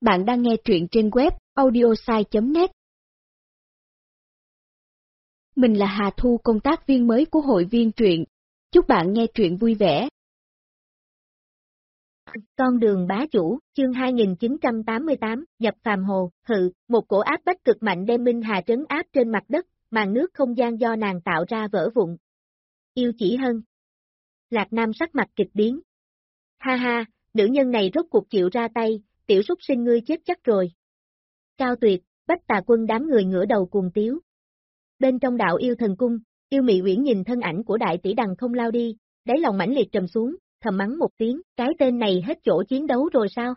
Bạn đang nghe truyện trên web audiosai.net. Mình là Hà Thu, công tác viên mới của hội viên truyện. Chúc bạn nghe truyện vui vẻ. Con đường bá chủ, chương 2988, nhập phàm hồ, một cổ áp bách cực mạnh đem Minh Hà trấn áp trên mặt đất, màn nước không gian do nàng tạo ra vỡ vụn. Yêu Chỉ Hân. Lạc Nam sắc mặt kịch biến. Ha ha, nữ nhân này rốt cuộc chịu ra tay, tiểu súc sinh ngươi chết chắc rồi. Cao Tuyệt, Bách Tà Quân đám người ngửa đầu cuồng tiếu. Bên trong đạo yêu thần cung, yêu mị uyển nhìn thân ảnh của đại tỷ đằng không lao đi, đáy lòng mãnh liệt trầm xuống, thầm mắng một tiếng, cái tên này hết chỗ chiến đấu rồi sao?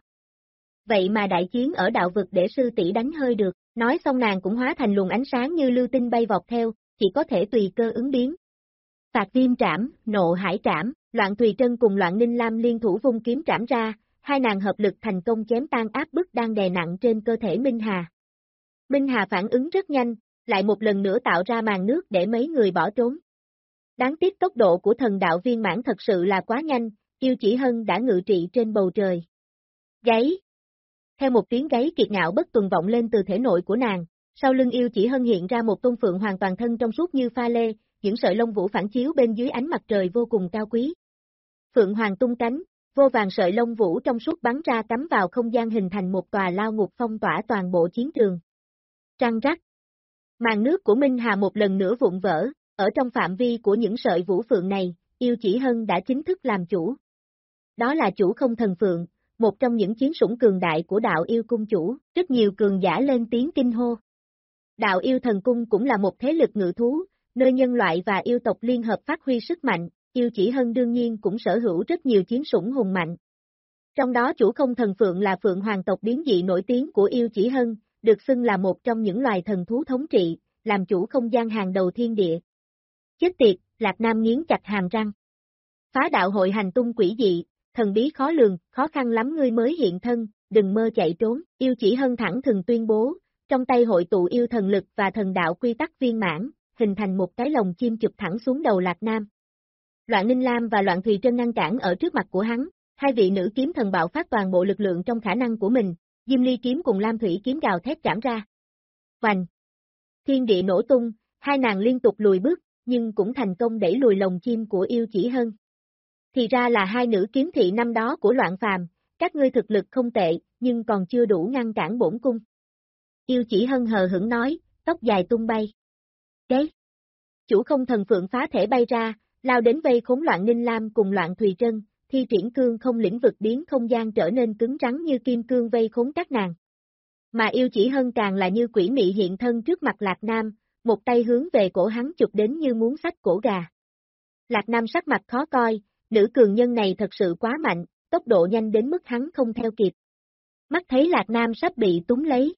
Vậy mà đại chiến ở đạo vực để sư tỷ đánh hơi được, nói xong nàng cũng hóa thành luồng ánh sáng như lưu tinh bay vọt theo, chỉ có thể tùy cơ ứng biến. Phạt Viêm trảm, Nộ Hải trảm, Loạn Thùy Trân cùng Loạn Ninh Lam liên thủ vung kiếm trảm ra, hai nàng hợp lực thành công chém tan áp bức đang đè nặng trên cơ thể Minh Hà. Minh Hà phản ứng rất nhanh, lại một lần nữa tạo ra màn nước để mấy người bỏ trốn. Đáng tiếc tốc độ của thần đạo viên mãn thật sự là quá nhanh, Yêu Chỉ Hân đã ngự trị trên bầu trời. Gáy! Theo một tiếng gáy kiệt ngạo bất tuần vọng lên từ thể nội của nàng, sau lưng Yêu Chỉ Hân hiện ra một tôn phượng hoàn toàn thân trong suốt như pha lê, những sợi lông vũ phản chiếu bên dưới ánh mặt trời vô cùng cao quý. Phượng hoàng tung cánh, vô vàng sợi lông vũ trong suốt bắn ra cắm vào không gian hình thành một tòa lao ngục phong tỏa toàn bộ chiến trường. Trăng rắc. Màn nước của Minh Hà một lần nữa vụn vỡ, ở trong phạm vi của những sợi vũ phượng này, Yêu Chỉ Hân đã chính thức làm chủ. Đó là chủ không thần phượng, một trong những chiến sủng cường đại của đạo yêu cung chủ, rất nhiều cường giả lên tiếng kinh hô. Đạo yêu thần cung cũng là một thế lực ngự thú, nơi nhân loại và yêu tộc liên hợp phát huy sức mạnh, Yêu Chỉ Hân đương nhiên cũng sở hữu rất nhiều chiến sủng hùng mạnh. Trong đó chủ không thần phượng là phượng hoàng tộc biến dị nổi tiếng của Yêu Chỉ Hân, được xưng là một trong những loài thần thú thống trị, làm chủ không gian hàng đầu thiên địa. Chết tiệt, Lạc Nam nghiến chặt hàm răng. Phá đạo hội hành tung quỷ dị, thần bí khó lường, khó khăn lắm ngươi mới hiện thân, đừng mơ chạy trốn, Yêu Chỉ Hân thẳng thừng tuyên bố, trong tay hội tụ yêu thần lực và thần đạo quy tắc viên mãn, hình thành một cái lồng chim chụp thẳng xuống đầu Lạc Nam. Loạn Ninh Lam và Loạn Thùy Trân ngăn cản ở trước mặt của hắn, hai vị nữ kiếm thần bạo phát toàn bộ lực lượng trong khả năng của mình, Diêm Ly kiếm cùng Lam Thủy kiếm gào thét trảm ra. Oành! Thiên địa nổ tung, hai nàng liên tục lùi bước, nhưng cũng thành công đẩy lùi lồng chim của Yêu Chỉ Hân. Thì ra là hai nữ kiếm thị năm đó của Loạn Phàm, các ngươi thực lực không tệ, nhưng còn chưa đủ ngăn cản bổn cung. Yêu Chỉ Hân hờ hững nói, tóc dài tung bay. Đấy! Chủ không thần phượng phá thể bay ra, lao đến vây khốn Loạn Ninh Lam cùng Loạn Thùy Trân, thi triển cương không lĩnh vực biến không gian trở nên cứng rắn như kim cương vây khốn các nàng. Mà Yêu Chỉ Hân càng là như quỷ mị hiện thân trước mặt Lạc Nam, một tay hướng về cổ hắn chụp đến như muốn xách cổ gà. Lạc Nam sắc mặt khó coi, nữ cường nhân này thật sự quá mạnh, tốc độ nhanh đến mức hắn không theo kịp. Mắt thấy Lạc Nam sắp bị túng lấy.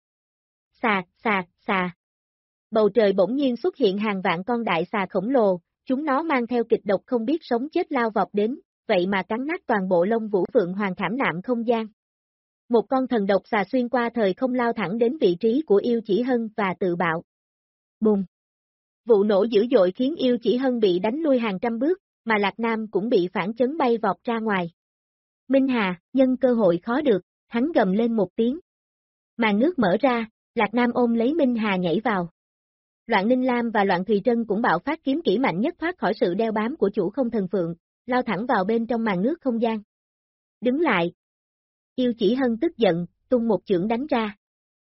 Xà. Bầu trời bỗng nhiên xuất hiện hàng vạn con đại xà khổng lồ, chúng nó mang theo kịch độc không biết sống chết lao vọt đến, vậy mà cắn nát toàn bộ lông vũ phượng hoàng khảm nạm không gian. Một con thần độc xà xuyên qua thời không lao thẳng đến vị trí của Yêu Chỉ Hân và tự bạo. Bùng! Vụ nổ dữ dội khiến Yêu Chỉ Hân bị đánh lui hàng trăm bước, mà Lạc Nam cũng bị phản chấn bay vọt ra ngoài. Minh Hà, nhân cơ hội khó được, hắn gầm lên một tiếng. Màn nước mở ra, Lạc Nam ôm lấy Minh Hà nhảy vào. Loạn Ninh Lam và Loạn Thùy Trân cũng bạo phát kiếm kỹ mạnh nhất thoát khỏi sự đeo bám của chủ không thần phượng, lao thẳng vào bên trong màn nước không gian. Đứng lại! Yêu Chỉ Hân tức giận, tung một chưởng đánh ra.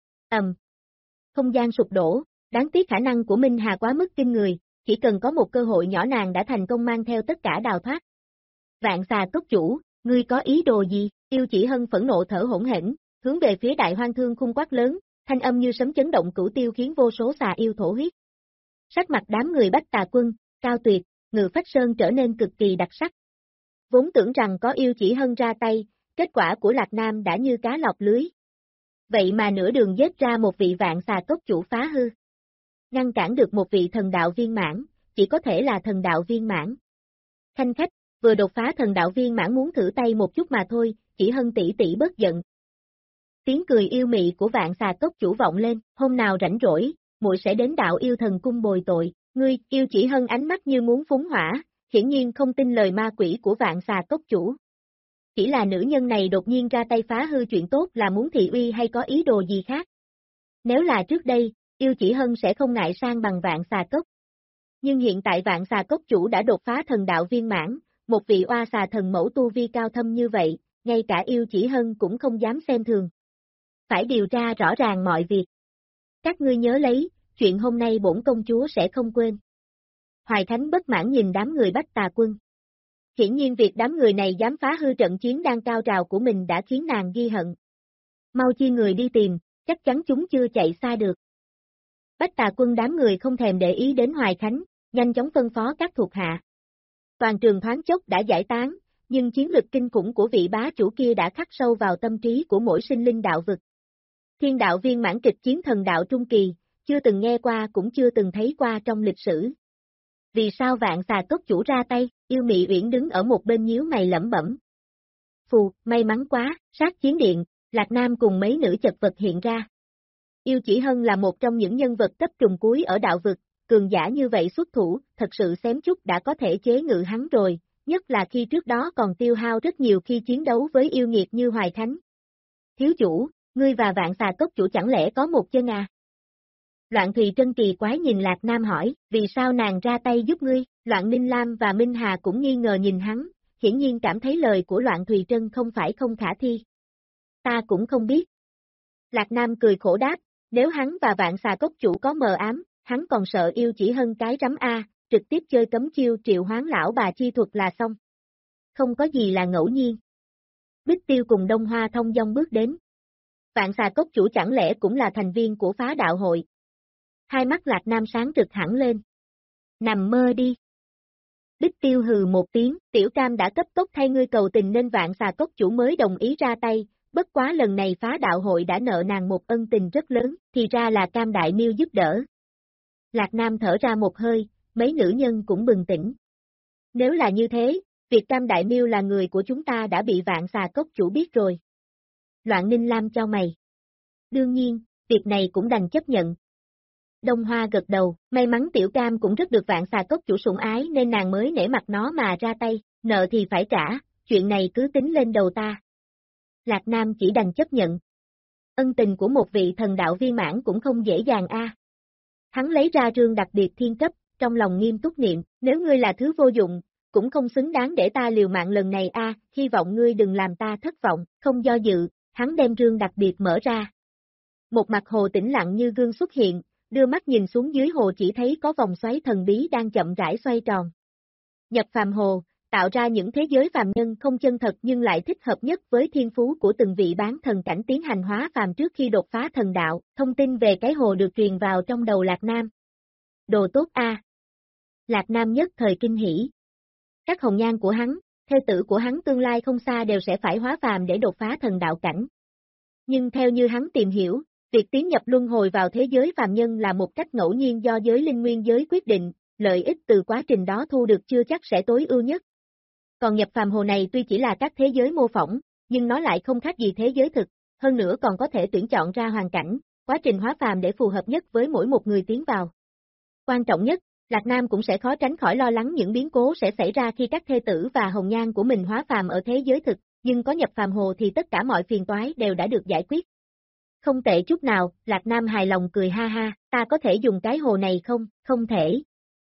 Không gian sụp đổ, đáng tiếc khả năng của Minh Hà quá mức kinh người, chỉ cần có một cơ hội nhỏ nàng đã thành công mang theo tất cả đào thoát. Vạn xà cốc chủ, ngươi có ý đồ gì? Yêu Chỉ Hân phẫn nộ thở hổn hển, hướng về phía Đại Hoang Thương khung quát lớn, thanh âm như sấm chấn động cửu tiêu khiến vô số xà yêu thổ huyết. Sắc mặt đám người Bách Tà Quân, Cao Tuyệt, Ngự Phách Sơn trở nên cực kỳ đặc sắc. Vốn tưởng rằng có Yêu Chỉ Hân ra tay, kết quả của Lạc Nam đã như cá lọt lưới. Vậy mà nửa đường giết ra một vị vạn xà cốc chủ phá hư. Ngăn cản được một vị thần đạo viên mãn, chỉ có thể là thần đạo viên mãn. Khanh khách, vừa đột phá thần đạo viên mãn muốn thử tay một chút mà thôi, Chỉ Hân tỷ tỷ bớt giận. Tiếng cười yêu mị của vạn xà cốc chủ vọng lên, hôm nào rảnh rỗi, muội sẽ đến đạo yêu thần cung bồi tội, ngươi, Yêu Chỉ Hân ánh mắt như muốn phúng hỏa, hiển nhiên không tin lời ma quỷ của vạn xà cốc chủ. chỉ là nữ nhân này đột nhiên ra tay phá hư chuyện tốt là muốn thị uy hay có ý đồ gì khác. Nếu là trước đây, Yêu Chỉ Hân sẽ không ngại sang bằng Vạn Xà Cốc. Nhưng hiện tại Vạn Xà Cốc chủ đã đột phá thần đạo viên mãn, một vị oa xà thần mẫu tu vi cao thâm như vậy, ngay cả Yêu Chỉ Hân cũng không dám xem thường. Phải điều tra rõ ràng mọi việc. Các ngươi nhớ lấy, chuyện hôm nay bổn công chúa sẽ không quên. Hoài Thánh bất mãn nhìn đám người Bách Tà Quân. Hiển nhiên việc đám người này dám phá hư trận chiến đang cao trào của mình đã khiến nàng ghi hận. Mau chia người đi tìm, chắc chắn chúng chưa chạy xa được. Bách Tà Quân đám người không thèm để ý đến Hoài Khánh, nhanh chóng phân phó các thuộc hạ. Toàn trường thoáng chốc đã giải tán, nhưng chiến lực kinh khủng của vị bá chủ kia đã khắc sâu vào tâm trí của mỗi sinh linh đạo vực. Thiên đạo viên mãn kịch chiến thần đạo trung kỳ, chưa từng nghe qua cũng chưa từng thấy qua trong lịch sử. Vì sao Vạn Xà Cốc chủ ra tay? Yêu Mị Uyển đứng ở một bên nhíu mày lẩm bẩm. Phù, may mắn quá, sát chiến điện, Lạc Nam cùng mấy nữ chật vật hiện ra. Yêu Chỉ Hân là một trong những nhân vật cấp trùng cuối ở đạo vực, cường giả như vậy xuất thủ, thật sự xém chút đã có thể chế ngự hắn rồi, nhất là khi trước đó còn tiêu hao rất nhiều khi chiến đấu với yêu nghiệt như Hoài Thánh. Thiếu chủ, ngươi và Vạn Xà Cốc chủ chẳng lẽ có một chân à? Loạn Thùy Trân kỳ quái nhìn Lạc Nam hỏi, vì sao nàng ra tay giúp ngươi? Loạn Ninh Lam và Minh Hà cũng nghi ngờ nhìn hắn, hiển nhiên cảm thấy lời của Loạn Thùy Trân không phải không khả thi. Ta cũng không biết. Lạc Nam cười khổ đáp, nếu hắn và Vạn Xà Cốc chủ có mờ ám, hắn còn sợ Yêu Chỉ Hân cái rắm A, trực tiếp chơi cấm chiêu triệu hoán lão bà chi thuật là xong. Không có gì là ngẫu nhiên. Bích Tiêu cùng Đông Hoa thông dong bước đến. Vạn Xà Cốc chủ chẳng lẽ cũng là thành viên của phá đạo hội? Hai mắt Lạc Nam sáng rực hẳn lên. Nằm mơ đi. Bích Tiêu hừ một tiếng, Tiểu Cam đã cấp tốc thay ngươi cầu tình nên Vạn Xà Cốc chủ mới đồng ý ra tay, bất quá lần này phá đạo hội đã nợ nàng một ân tình rất lớn, thì ra là Cam Đại Miêu giúp đỡ. Lạc Nam thở ra một hơi, mấy nữ nhân cũng bừng tỉnh. Nếu là như thế, việc Cam Đại Miêu là người của chúng ta đã bị Vạn Xà Cốc chủ biết rồi. Loạn Ninh Lam cho mày. Đương nhiên, việc này cũng đành chấp nhận. Đông Hoa gật đầu, may mắn Tiểu Cam cũng rất được Vạn Xà Cốc chủ sủng ái nên nàng mới nể mặt nó mà ra tay, nợ thì phải trả, chuyện này cứ tính lên đầu ta. Lạc Nam chỉ đành chấp nhận. Ân tình của một vị thần đạo viên mãn cũng không dễ dàng a. Hắn lấy ra rương đặc biệt thiên cấp, trong lòng nghiêm túc niệm, nếu ngươi là thứ vô dụng, cũng không xứng đáng để ta liều mạng lần này a, hy vọng ngươi đừng làm ta thất vọng, không do dự, hắn đem rương đặc biệt mở ra. Một mặt hồ tĩnh lặng như gương xuất hiện, đưa mắt nhìn xuống dưới hồ chỉ thấy có vòng xoáy thần bí đang chậm rãi xoay tròn. Nhập phàm hồ, tạo ra những thế giới phàm nhân không chân thật nhưng lại thích hợp nhất với thiên phú của từng vị bán thần cảnh tiến hành hóa phàm trước khi đột phá thần đạo, thông tin về cái hồ được truyền vào trong đầu Lạc Nam. Đồ tốt a. Lạc Nam nhất thời kinh hỉ. Các hồng nhan của hắn, thê tử của hắn tương lai không xa đều sẽ phải hóa phàm để đột phá thần đạo cảnh. Nhưng theo như hắn tìm hiểu, việc tiến nhập luân hồi vào thế giới phàm nhân là một cách ngẫu nhiên do giới linh nguyên giới quyết định, lợi ích từ quá trình đó thu được chưa chắc sẽ tối ưu nhất. Còn nhập phàm hồ này tuy chỉ là các thế giới mô phỏng, nhưng nó lại không khác gì thế giới thực, hơn nữa còn có thể tuyển chọn ra hoàn cảnh, quá trình hóa phàm để phù hợp nhất với mỗi một người tiến vào. Quan trọng nhất, Lạc Nam cũng sẽ khó tránh khỏi lo lắng những biến cố sẽ xảy ra khi các thê tử và hồng nhan của mình hóa phàm ở thế giới thực, nhưng có nhập phàm hồ thì tất cả mọi phiền toái đều đã được giải quyết. Không tệ chút nào, Lạc Nam hài lòng cười ha ha, ta có thể dùng cái hồ này không? Không thể.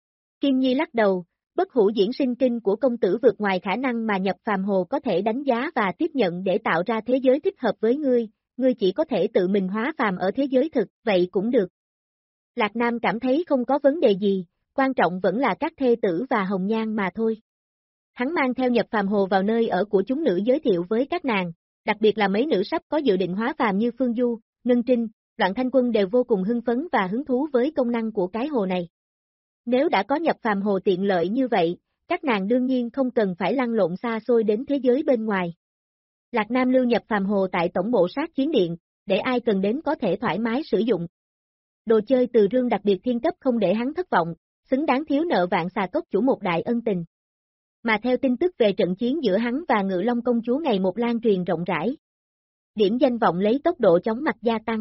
Kim Nhi lắc đầu, bất hủ diễn sinh kinh của công tử vượt ngoài khả năng mà nhập phàm hồ có thể đánh giá và tiếp nhận để tạo ra thế giới thích hợp với ngươi chỉ có thể tự mình hóa phàm ở thế giới thực, vậy cũng được. Lạc Nam cảm thấy không có vấn đề gì, quan trọng vẫn là các thê tử và hồng nhan mà thôi. Hắn mang theo nhập phàm hồ vào nơi ở của chúng nữ giới thiệu với các nàng, đặc biệt là mấy nữ sắp có dự định hóa phàm như Phương Du, Ngân Trinh, Loạn Thanh Quân đều vô cùng hưng phấn và hứng thú với công năng của cái hồ này. Nếu đã có nhập phàm hồ tiện lợi như vậy, các nàng đương nhiên không cần phải lăn lộn xa xôi đến thế giới bên ngoài. Lạc Nam lưu nhập phàm hồ tại tổng bộ sát chiến điện, để ai cần đến có thể thoải mái sử dụng. Đồ chơi từ rương đặc biệt thiên cấp không để hắn thất vọng, xứng đáng thiếu nợ Vạn Xà Cốc chủ một đại ân tình. Mà theo tin tức về trận chiến giữa hắn và Ngự Long công chúa ngày một lan truyền rộng rãi. Điểm danh vọng lấy tốc độ chóng mặt gia tăng.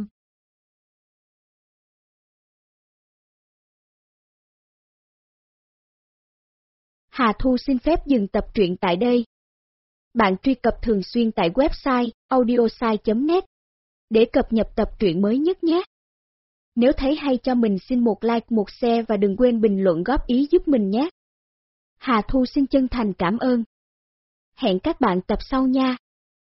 Hà Thu xin phép dừng tập truyện tại đây. Bạn truy cập thường xuyên tại website audiosai.net để cập nhật tập truyện mới nhất nhé. Nếu thấy hay cho mình xin một like, một share và đừng quên bình luận góp ý giúp mình nhé. Hà Thu xin chân thành cảm ơn. Hẹn các bạn tập sau nha.